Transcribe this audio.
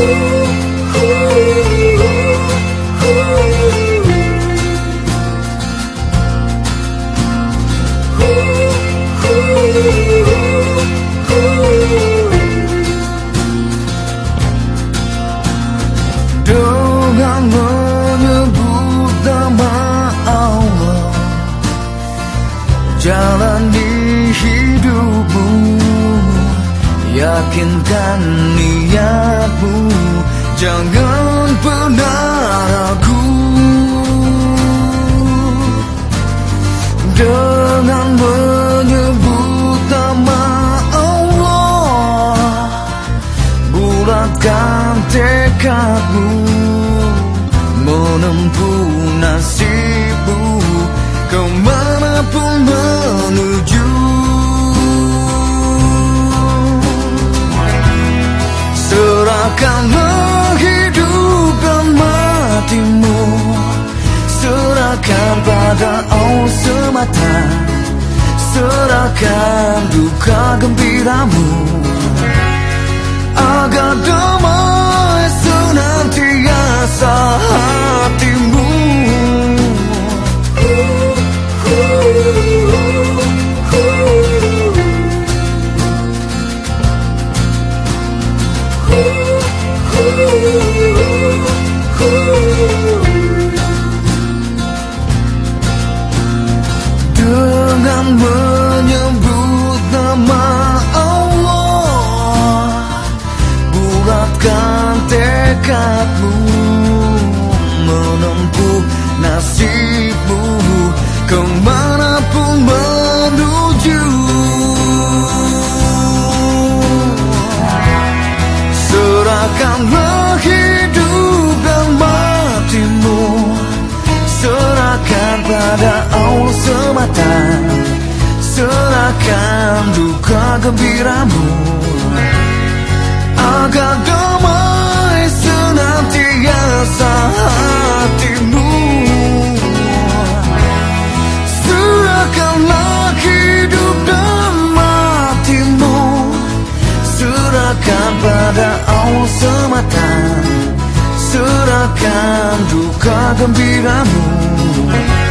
Dengan menyebut nama Allah, jalani hidupmu, yakinkan niatmu, jangan pernah ragu. Dengan menyebut nama Allah, bulatkan tekadmu, menempuh nasibmu, kemanapun menuju. Serahkanlah hidup dan matimu, serahkan pada Allah semata, serahkan duka gembiramu, agar damai senantiasa hatimu. Dengan menyebut nama Allah, bulatkan tekadmu, menempuh nasibmu, kemanapun menuju. Serahkanlah hidup dan matimu, serahkan pada Allah semata, serahkan duka gembiramu, agar damai senantiasa hatimu. Serahkanlah hidup dan matimu, serahkan pada Allah semata, serahkan duka gembiramu,